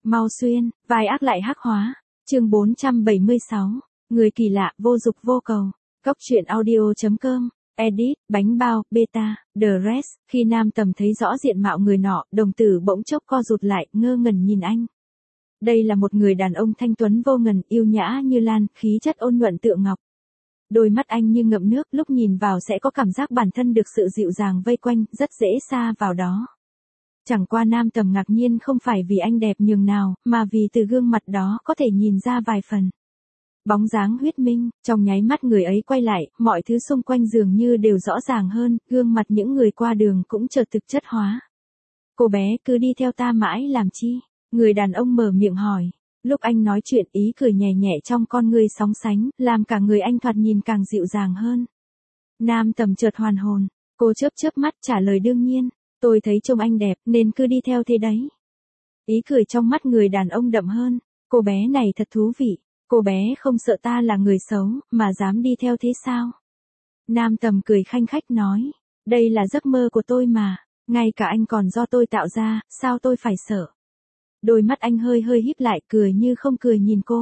Mau xuyên, vai ác lại hắc hóa. Chương 476. Người kỳ lạ, vô dục vô cầu. Cóc truyện audio.com. Edit, bánh bao, beta, the rest. Khi Nam Tầm thấy rõ diện mạo người nọ, đồng tử bỗng chốc co rụt lại, ngơ ngẩn nhìn anh. Đây là một người đàn ông thanh tuấn vô ngần, yêu nhã như lan, khí chất ôn nhuận tựa ngọc. Đôi mắt anh như ngậm nước, lúc nhìn vào sẽ có cảm giác bản thân được sự dịu dàng vây quanh, rất dễ sa vào đó. Chẳng qua Nam Tầm ngạc nhiên không phải vì anh đẹp nhường nào, mà vì từ gương mặt đó có thể nhìn ra vài phần bóng dáng huyết minh. Trong nháy mắt người ấy quay lại, mọi thứ xung quanh dường như đều rõ ràng hơn, gương mặt những người qua đường cũng chợt thực chất hóa. Cô bé cứ đi theo ta mãi làm chi? Người đàn ông mở miệng hỏi. Lúc anh nói chuyện ý cười nhẹ nhẹ trong con ngươi sóng sánh, làm cả người anh thoạt nhìn càng dịu dàng hơn. Nam Tầm chợt hoàn hồn, cô chớp mắt trả lời đương nhiên, tôi thấy trông anh đẹp nên cứ đi theo thế đấy. Ý cười trong mắt người đàn ông đậm hơn, cô bé này thật thú vị, cô bé không sợ ta là người xấu, mà dám đi theo thế sao? Nam Tầm cười khanh khách nói, đây là giấc mơ của tôi mà, ngay cả anh còn do tôi tạo ra, sao tôi phải sợ? Đôi mắt anh hơi híp lại, cười như không cười nhìn cô.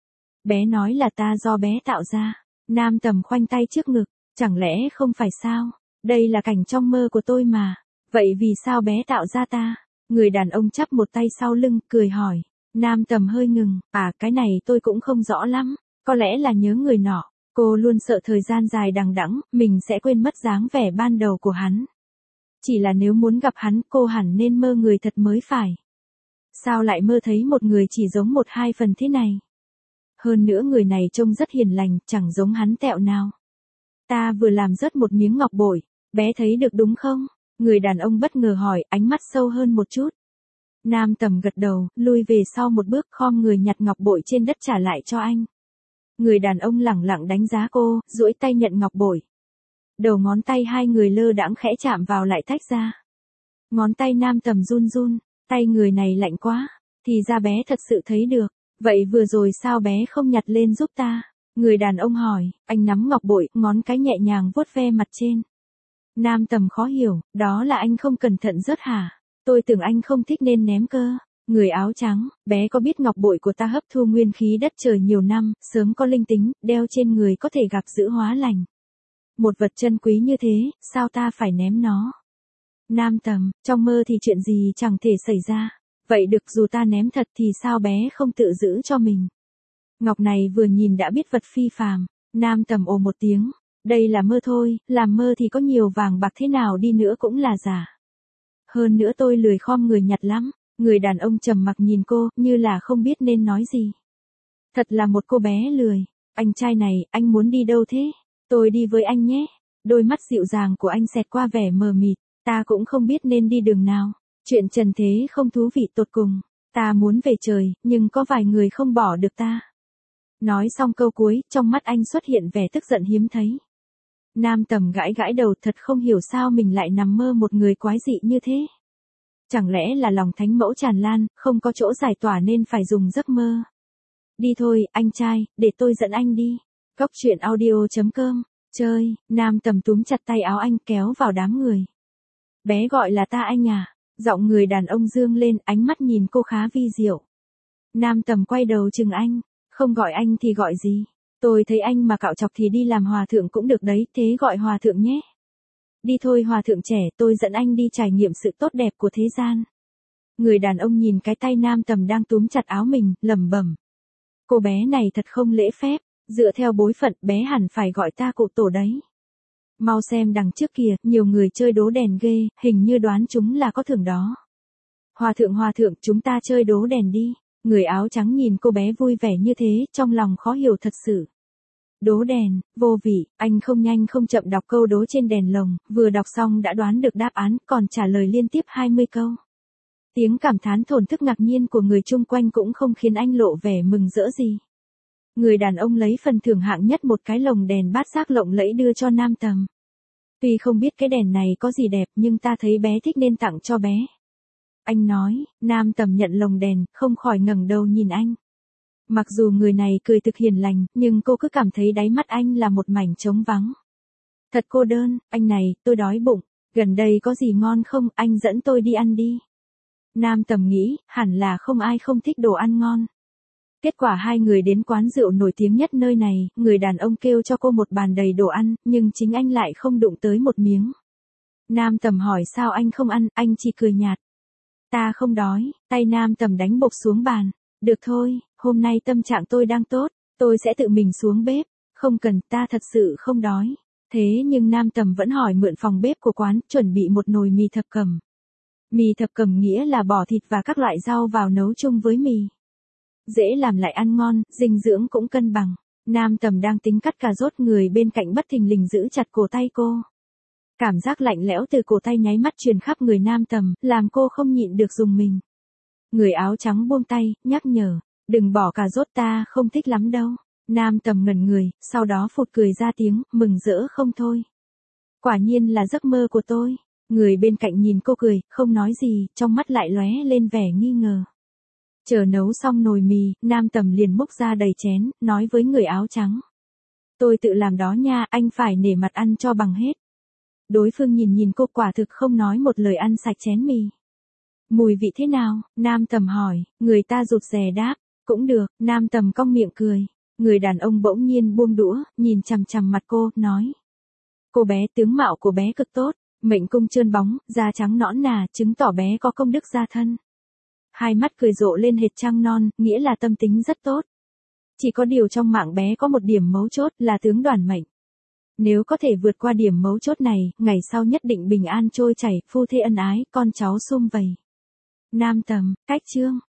Bé nói là ta do bé tạo ra. Nam Tầm khoanh tay trước ngực, chẳng lẽ không phải sao? Đây là cảnh trong mơ của tôi mà. Vậy vì sao bé tạo ra ta? Người đàn ông chắp một tay sau lưng, cười hỏi. Nam Tầm hơi ngừng, cái này tôi cũng không rõ lắm. Có lẽ là nhớ người nọ. Cô luôn sợ thời gian dài đằng đẵng, mình sẽ quên mất dáng vẻ ban đầu của hắn. Chỉ là nếu muốn gặp hắn, cô hẳn nên mơ người thật mới phải. Sao lại mơ thấy một người chỉ giống 1-2 phần thế này? Hơn nữa người này trông rất hiền lành, chẳng giống hắn tẹo nào. Ta vừa làm rớt một miếng ngọc bội, bé thấy được đúng không? Người đàn ông bất ngờ hỏi, ánh mắt sâu hơn một chút. Nam Tầm gật đầu, lui về sau một bước, khom người nhặt ngọc bội trên đất trả lại cho anh. Người đàn ông lẳng lặng đánh giá cô, duỗi tay nhận ngọc bội. Đầu ngón tay hai người lơ đãng khẽ chạm vào lại tách ra. Ngón tay Nam Tầm run run. Tay người này lạnh quá, thì ra bé thật sự thấy được, vậy vừa rồi sao bé không nhặt lên giúp ta? Người đàn ông hỏi, anh nắm ngọc bội, ngón cái nhẹ nhàng vuốt ve mặt trên. Nam Tầm khó hiểu, đó là anh không cẩn thận rớt hả? Tôi tưởng anh không thích nên ném cơ. Người áo trắng, bé có biết ngọc bội của ta hấp thu nguyên khí đất trời nhiều năm, sớm có linh tính, đeo trên người có thể gặp giữ hóa lành. Một vật chân quý như thế, sao ta phải ném nó? Nam Tầm, trong mơ thì chuyện gì chẳng thể xảy ra. Vậy được, dù ta ném thật thì sao bé không tự giữ cho mình? Ngọc này vừa nhìn đã biết vật phi phàm. Nam Tầm ồ một tiếng. Đây là mơ thôi, làm mơ thì có nhiều vàng bạc thế nào đi nữa cũng là giả. Hơn nữa tôi lười khom người nhặt lắm. Người đàn ông trầm mặc nhìn cô, như là không biết nên nói gì. Thật là một cô bé lười. Anh trai này, anh muốn đi đâu thế? Tôi đi với anh nhé. Đôi mắt dịu dàng của anh xẹt qua vẻ mờ mịt. Ta cũng không biết nên đi đường nào. Chuyện trần thế không thú vị tột cùng. Ta muốn về trời, nhưng có vài người không bỏ được ta. Nói xong câu cuối, trong mắt anh xuất hiện vẻ tức giận hiếm thấy. Nam Tầm gãi đầu, thật không hiểu sao mình lại nằm mơ một người quái dị như thế. Chẳng lẽ là lòng thánh mẫu tràn lan, không có chỗ giải tỏa nên phải dùng giấc mơ. Đi thôi, anh trai, để tôi dẫn anh đi. Cóc truyện audio.com. Chơi. Nam Tầm túm chặt tay áo anh kéo vào đám người. Bé gọi là ta anh à? Giọng người đàn ông dương lên, ánh mắt nhìn cô khá vi diệu. Nam Tầm quay đầu chừng anh. Không gọi anh thì gọi gì? Tôi thấy anh mà cạo chọc thì đi làm hòa thượng cũng được đấy, thế gọi hòa thượng nhé. Đi thôi hòa thượng trẻ, tôi dẫn anh đi trải nghiệm sự tốt đẹp của thế gian. Người đàn ông nhìn cái tay Nam Tầm đang túm chặt áo mình, lẩm bẩm. Cô bé này thật không lễ phép, dựa theo bối phận bé hẳn phải gọi ta cụ tổ đấy. Mau xem đằng trước kìa, nhiều người chơi đố đèn ghê, hình như đoán chúng là có thưởng đó. Hòa thượng, chúng ta chơi đố đèn đi. Người áo trắng nhìn cô bé vui vẻ như thế, trong lòng khó hiểu thật sự. Đố đèn, vô vị, anh không nhanh không chậm đọc câu đố trên đèn lồng, vừa đọc xong đã đoán được đáp án, còn trả lời liên tiếp 20 câu. Tiếng cảm thán thổn thức ngạc nhiên của người chung quanh cũng không khiến anh lộ vẻ mừng rỡ gì. Người đàn ông lấy phần thưởng hạng nhất một cái lồng đèn bát giác lộng lẫy đưa cho Nam Tầm. Tuy không biết cái đèn này có gì đẹp nhưng ta thấy bé thích nên tặng cho bé. Anh nói. Nam Tầm nhận lồng đèn, không khỏi ngẩng đầu nhìn anh. Mặc dù người này cười thực hiền lành, nhưng cô cứ cảm thấy đáy mắt anh là một mảnh trống vắng. Thật cô đơn, anh này, tôi đói bụng, gần đây có gì ngon không, anh dẫn tôi đi ăn đi. Nam Tầm nghĩ, hẳn là không ai không thích đồ ăn ngon. Kết quả hai người đến quán rượu nổi tiếng nhất nơi này, người đàn ông kêu cho cô một bàn đầy đồ ăn, nhưng chính anh lại không đụng tới một miếng. Nam Tầm hỏi sao anh không ăn, anh chỉ cười nhạt. Ta không đói, tay Nam Tầm đánh bộp xuống bàn. Được thôi, hôm nay tâm trạng tôi đang tốt, tôi sẽ tự mình xuống bếp. Không cần, ta thật sự không đói. Thế nhưng Nam Tầm vẫn hỏi mượn phòng bếp của quán, chuẩn bị một nồi mì thập cẩm. Mì thập cẩm nghĩa là bỏ thịt và các loại rau vào nấu chung với mì. Dễ làm lại ăn ngon, dinh dưỡng cũng cân bằng. Nam Tầm đang tính cắt cà rốt, người bên cạnh bất thình lình giữ chặt cổ tay cô. Cảm giác lạnh lẽo từ cổ tay nháy mắt truyền khắp người Nam Tầm, làm cô không nhịn được rùng mình. Người áo trắng buông tay, nhắc nhở, đừng bỏ cà rốt, ta không thích lắm đâu. Nam Tầm ngẩn người, sau đó phụt cười ra tiếng, mừng rỡ không thôi. Quả nhiên là giấc mơ của tôi. Người bên cạnh nhìn cô cười, không nói gì, trong mắt lại lóe lên vẻ nghi ngờ. Chờ nấu xong nồi mì, Nam Tầm liền múc ra đầy chén, nói với người áo trắng. Tôi tự làm đó nha, anh phải nể mặt ăn cho bằng hết. Đối phương nhìn cô, quả thực không nói một lời ăn sạch chén mì. Mùi vị thế nào? Nam Tầm hỏi, người ta rụt rè đáp, cũng được. Nam Tầm cong miệng cười. Người đàn ông bỗng nhiên buông đũa, nhìn chằm chằm mặt cô, nói. Cô bé, tướng mạo của bé cực tốt, mệnh cung trơn bóng, da trắng nõn nà, chứng tỏ bé có công đức gia thân. Hai mắt cười rộ lên hệt trăng non, nghĩa là tâm tính rất tốt. Chỉ có điều trong mạng bé có một điểm mấu chốt là tướng đoản mệnh. Nếu có thể vượt qua điểm mấu chốt này, ngày sau nhất định bình an trôi chảy, phu thê ân ái, con cháu sum vầy. Nam Tầm, cách chương.